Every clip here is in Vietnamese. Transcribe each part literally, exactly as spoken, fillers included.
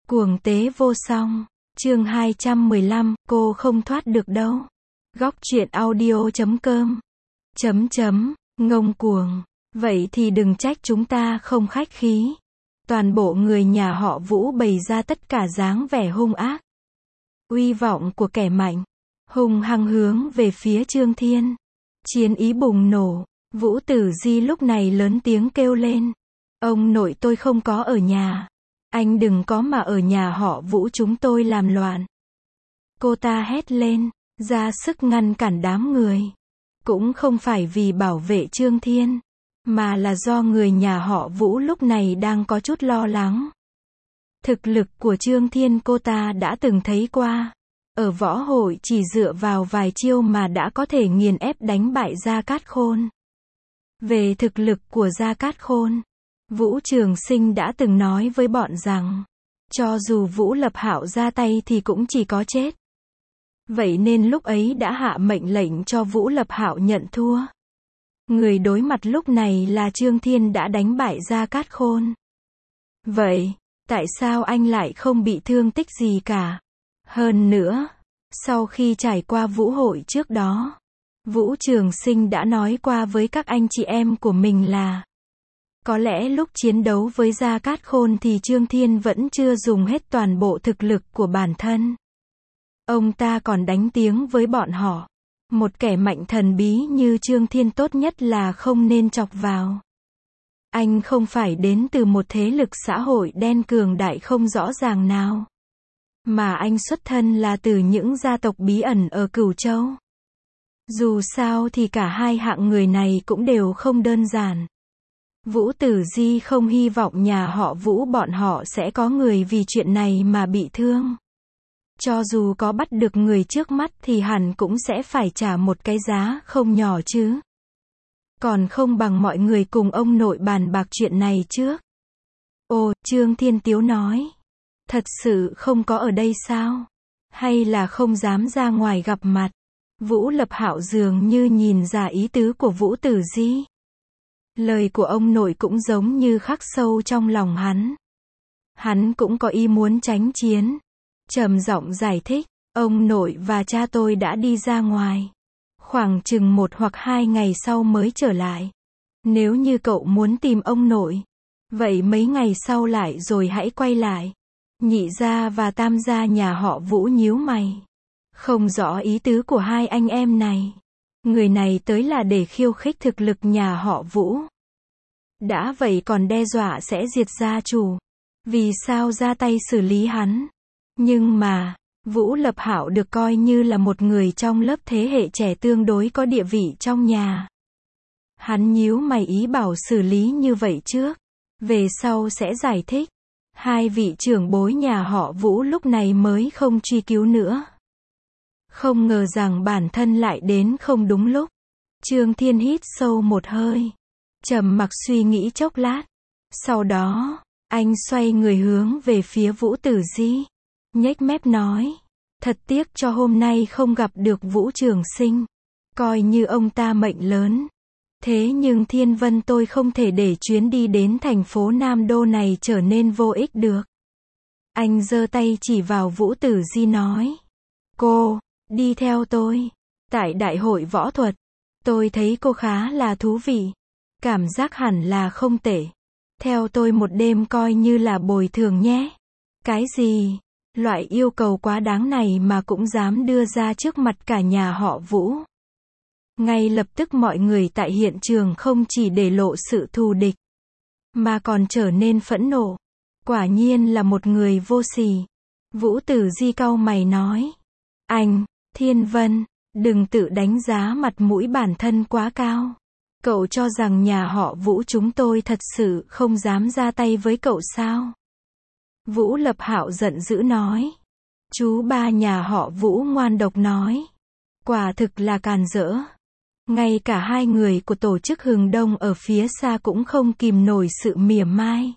Cuồng tế vô song. Chương hai trăm mười lăm, cô không thoát được đâu. Góc truyện audio chấm com. Chấm chấm, ngông cuồng. Vậy thì đừng trách chúng ta không khách khí. Toàn bộ người nhà họ Vũ bày ra tất cả dáng vẻ hung ác. Uy vọng của kẻ mạnh. Hung hăng hướng về phía Trương Thiên. Chiến ý bùng nổ. Vũ Tử Di lúc này lớn tiếng kêu lên. Ông nội tôi không có ở nhà. Anh đừng có mà ở nhà họ Vũ chúng tôi làm loạn. Cô ta hét lên, ra sức ngăn cản đám người. Cũng không phải vì bảo vệ Trương Thiên, mà là do người nhà họ Vũ lúc này đang có chút lo lắng. Thực lực của Trương Thiên cô ta đã từng thấy qua. Ở võ hội chỉ dựa vào vài chiêu mà đã có thể nghiền ép đánh bại Gia Cát Khôn. Về thực lực của Gia Cát Khôn, Vũ Trường Sinh đã từng nói với bọn rằng, cho dù Vũ Lập Hạo ra tay thì cũng chỉ có chết. Vậy nên lúc ấy đã hạ mệnh lệnh cho Vũ Lập Hạo nhận thua. Người đối mặt lúc này là Trương Thiên đã đánh bại Gia Cát Khôn. Vậy, tại sao anh lại không bị thương tích gì cả? Hơn nữa, sau khi trải qua vũ hội trước đó, Vũ Trường Sinh đã nói qua với các anh chị em của mình là có lẽ lúc chiến đấu với Gia Cát Khôn thì Trương Thiên vẫn chưa dùng hết toàn bộ thực lực của bản thân. Ông ta còn đánh tiếng với bọn họ. Một kẻ mạnh thần bí như Trương Thiên tốt nhất là không nên chọc vào. Anh không phải đến từ một thế lực xã hội đen cường đại không rõ ràng nào. Mà anh xuất thân là từ những gia tộc bí ẩn ở Cửu Châu. Dù sao thì cả hai hạng người này cũng đều không đơn giản. Vũ Tử Di không hy vọng nhà họ Vũ bọn họ sẽ có người vì chuyện này mà bị thương. Cho dù có bắt được người trước mắt thì hẳn cũng sẽ phải trả một cái giá không nhỏ chứ. Còn không bằng mọi người cùng ông nội bàn bạc chuyện này trước. Ồ, Trương Thiên Tiếu nói. Thật sự không có ở đây sao? Hay là không dám ra ngoài gặp mặt? Vũ Lập Hạo dường như nhìn ra ý tứ của Vũ Tử Di. Lời của ông nội cũng giống như khắc sâu trong lòng hắn. Hắn cũng có ý muốn tránh chiến. Trầm giọng giải thích, ông nội và cha tôi đã đi ra ngoài. Khoảng chừng một hoặc hai ngày sau mới trở lại. Nếu như cậu muốn tìm ông nội, vậy mấy ngày sau lại rồi hãy quay lại. Nhị gia và tam gia nhà họ Vũ nhíu mày. Không rõ ý tứ của hai anh em này. Người này tới là để khiêu khích thực lực nhà họ Vũ. Đã vậy còn đe dọa sẽ diệt gia chủ. Vì sao ra tay xử lý hắn? Nhưng mà, Vũ Lập Hạo được coi như là một người trong lớp thế hệ trẻ tương đối có địa vị trong nhà. Hắn nhíu mày ý bảo xử lý như vậy trước. Về sau sẽ giải thích. Hai vị trưởng bối nhà họ Vũ lúc này mới không truy cứu nữa. Không ngờ rằng bản thân lại đến không đúng lúc. Trương Thiên hít sâu một hơi. Trầm mặc suy nghĩ chốc lát. Sau đó, anh xoay người hướng về phía Vũ Tử Di. Nhếch mép nói. Thật tiếc cho hôm nay không gặp được Vũ Trường Sinh. Coi như ông ta mệnh lớn. Thế nhưng Thiên Vân tôi không thể để chuyến đi đến thành phố Nam Đô này trở nên vô ích được. Anh giơ tay chỉ vào Vũ Tử Di nói. Cô, đi theo tôi. Tại đại hội võ thuật, tôi thấy cô khá là thú vị. Cảm giác hẳn là không tệ. Theo tôi một đêm coi như là bồi thường nhé. Cái gì? Loại yêu cầu quá đáng này mà cũng dám đưa ra trước mặt cả nhà họ Vũ. Ngay lập tức mọi người tại hiện trường không chỉ để lộ sự thù địch, mà còn trở nên phẫn nộ. Quả nhiên là một người vô sỉ. Vũ Tử Di cau mày nói. Anh, Thiên Vân, đừng tự đánh giá mặt mũi bản thân quá cao. Cậu cho rằng nhà họ Vũ chúng tôi thật sự không dám ra tay với cậu sao? Vũ Lập Hạo giận dữ nói. Chú ba nhà họ Vũ ngoan độc nói. Quả thực là càn rỡ. Ngay cả hai người của tổ chức Hừng Đông ở phía xa cũng không kìm nổi sự mỉa mai.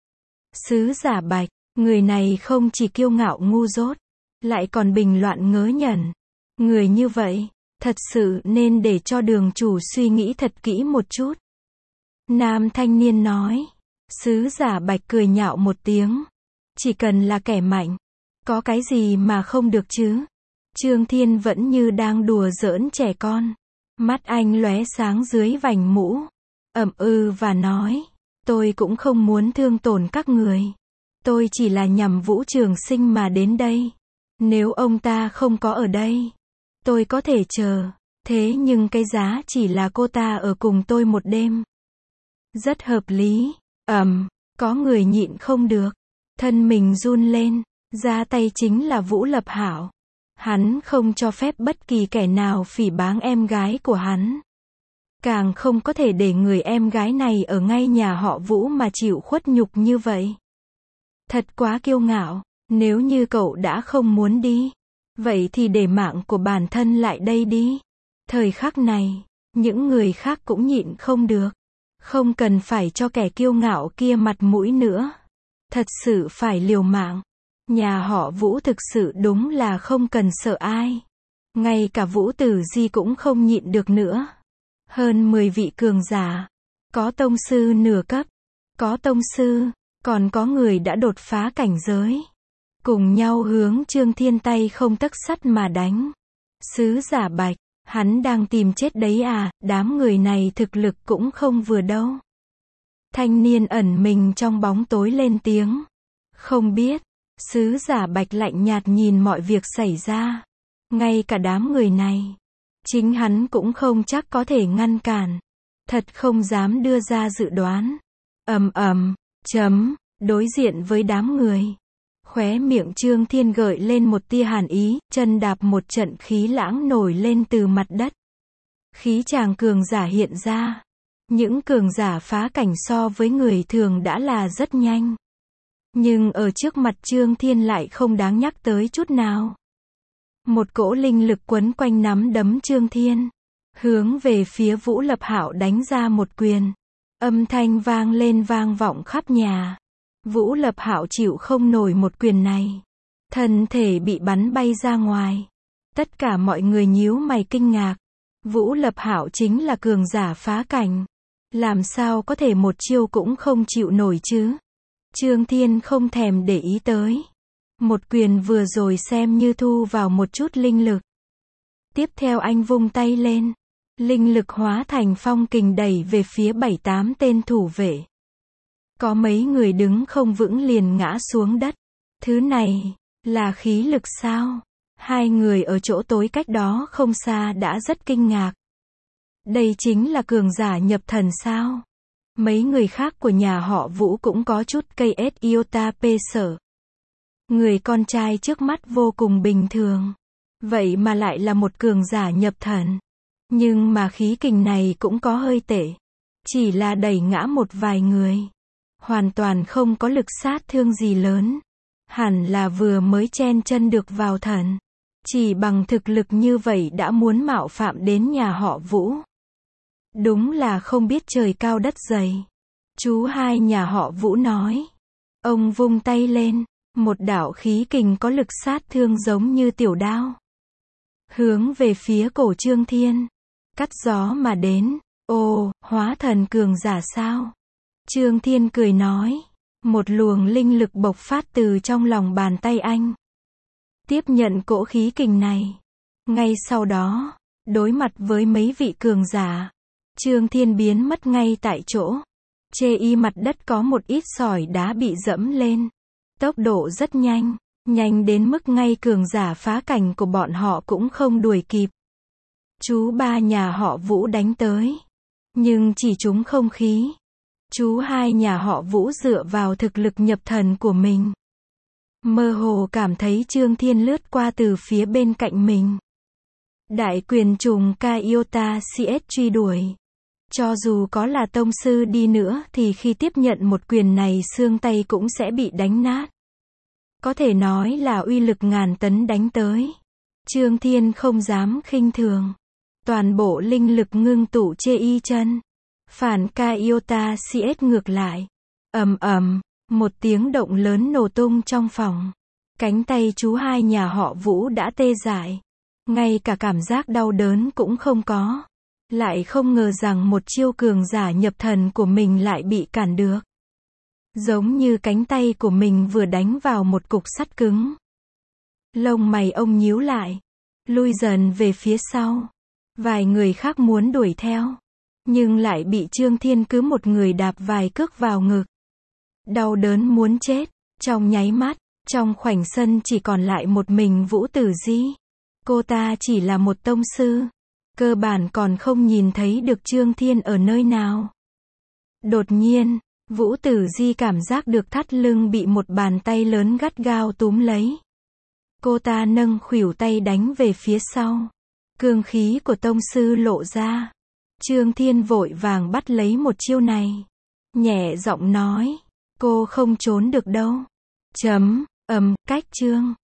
Sứ giả Bạch, người này không chỉ kiêu ngạo ngu dốt, lại còn bình loạn ngớ ngẩn. Người như vậy, thật sự nên để cho đường chủ suy nghĩ thật kỹ một chút. Nam thanh niên nói. Sứ giả Bạch cười nhạo một tiếng. Chỉ cần là kẻ mạnh. Có cái gì mà không được chứ? Trương Thiên vẫn như đang đùa giỡn trẻ con. Mắt anh lóe sáng dưới vành mũ. Ậm ừ và nói. Tôi cũng không muốn thương tổn các người. Tôi chỉ là nhằm Vũ Trường Sinh mà đến đây. Nếu ông ta không có ở đây, tôi có thể chờ. Thế nhưng cái giá chỉ là cô ta ở cùng tôi một đêm. Rất hợp lý. Ầm, có người nhịn không được. Thân mình run lên. Ra tay chính là Vũ Lập Hạo. Hắn không cho phép bất kỳ kẻ nào phỉ báng em gái của hắn. Càng không có thể để người em gái này ở ngay nhà họ Vũ mà chịu khuất nhục như vậy. Thật quá kiêu ngạo. Nếu như cậu đã không muốn đi, vậy thì để mạng của bản thân lại đây đi. Thời khắc này, những người khác cũng nhịn không được. Không cần phải cho kẻ kiêu ngạo kia mặt mũi nữa. Thật sự phải liều mạng. Nhà họ Vũ thực sự đúng là không cần sợ ai. Ngay cả Vũ Tử Di cũng không nhịn được nữa. Hơn mười vị cường giả. Có tông sư nửa cấp. Có tông sư. Còn có người đã đột phá cảnh giới. Cùng nhau hướng Trương Thiên tay không tấc sắt mà đánh. Sứ giả Bạch. Hắn đang tìm chết đấy à, đám người này thực lực cũng không vừa đâu. Thanh niên ẩn mình trong bóng tối lên tiếng. Không biết. Sứ giả Bạch lạnh nhạt nhìn mọi việc xảy ra. Ngay cả đám người này. Chính hắn cũng không chắc có thể ngăn cản. Thật không dám đưa ra dự đoán. Ầm ầm, chấm, đối diện với đám người. Khóe miệng Trương Thiên gợi lên một tia hàn ý, chân đạp một trận khí lãng nổi lên từ mặt đất. Khí tràng cường giả hiện ra. Những cường giả phá cảnh so với người thường đã là rất nhanh. Nhưng ở trước mặt Trương Thiên lại không đáng nhắc tới chút nào. Một cỗ linh lực quấn quanh nắm đấm Trương Thiên. Hướng về phía Vũ Lập Hạo đánh ra một quyền. Âm thanh vang lên vang vọng khắp nhà. Vũ Lập Hạo chịu không nổi một quyền này. Thân thể bị bắn bay ra ngoài. Tất cả mọi người nhíu mày kinh ngạc. Vũ Lập Hạo chính là cường giả phá cảnh. Làm sao có thể một chiêu cũng không chịu nổi chứ? Trương Thiên không thèm để ý tới. Một quyền vừa rồi xem như thu vào một chút linh lực. Tiếp theo anh vung tay lên. Linh lực hóa thành phong kình đẩy về phía bảy tám tên thủ vệ. Có mấy người đứng không vững liền ngã xuống đất. Thứ này, là khí lực sao? Hai người ở chỗ tối cách đó không xa đã rất kinh ngạc. Đây chính là cường giả nhập thần sao? Mấy người khác của nhà họ Vũ cũng có chút cây ết iota pê sở. Người con trai trước mắt vô cùng bình thường. Vậy mà lại là một cường giả nhập thần. Nhưng mà khí kình này cũng có hơi tệ. Chỉ là đẩy ngã một vài người. Hoàn toàn không có lực sát thương gì lớn. Hẳn là vừa mới chen chân được vào thần. Chỉ bằng thực lực như vậy đã muốn mạo phạm đến nhà họ Vũ. Đúng là không biết trời cao đất dày. Chú hai nhà họ Vũ nói. Ông vung tay lên. Một đạo khí kình có lực sát thương giống như tiểu đao. Hướng về phía cổ Trương Thiên. Cắt gió mà đến. Ồ, hóa thần cường giả sao? Trương Thiên cười nói. Một luồng linh lực bộc phát từ trong lòng bàn tay anh. Tiếp nhận cỗ khí kình này. Ngay sau đó, đối mặt với mấy vị cường giả. Trương Thiên biến mất ngay tại chỗ. Chê y mặt đất có một ít sỏi đá bị dẫm lên. Tốc độ rất nhanh. Nhanh đến mức ngay cường giả phá cảnh của bọn họ cũng không đuổi kịp. Chú ba nhà họ Vũ đánh tới. Nhưng chỉ trúng không khí. Chú hai nhà họ Vũ dựa vào thực lực nhập thần của mình. Mơ hồ cảm thấy Trương Thiên lướt qua từ phía bên cạnh mình. Đại quyền trùng Kaiota xê ét truy đuổi. Cho dù có là tông sư đi nữa thì khi tiếp nhận một quyền này xương tay cũng sẽ bị đánh nát. Có thể nói là uy lực ngàn tấn đánh tới. Trương Thiên không dám khinh thường. Toàn bộ linh lực ngưng tụ chê y chân. Phản Kaiota xê ét ngược lại. Ầm ầm, một tiếng động lớn nổ tung trong phòng. Cánh tay chú hai nhà họ Vũ đã tê dại. Ngay cả cảm giác đau đớn cũng không có. Lại không ngờ rằng một chiêu cường giả nhập thần của mình lại bị cản được. giống như cánh tay của mình vừa đánh vào một cục sắt cứng. Lông mày ông nhíu lại, lui dần về phía sau. Vài người khác muốn đuổi theo, nhưng lại bị Trương Thiên cứ một người đạp vài cước vào ngực. Đau đớn muốn chết. Trong nháy mắt, trong khoảnh sân chỉ còn lại một mình Vũ Tử Di. Cô ta chỉ là một tông sư, cơ bản còn không nhìn thấy được Trương Thiên ở nơi nào. Đột nhiên, Vũ Tử Di cảm giác được thắt lưng bị một bàn tay lớn gắt gao túm lấy. Cô ta nâng khuỷu tay đánh về phía sau. Cương khí của tông sư lộ ra. Trương Thiên vội vàng bắt lấy một chiêu này. Nhẹ giọng nói, cô không trốn được đâu. Chấm, ầm, cách chương.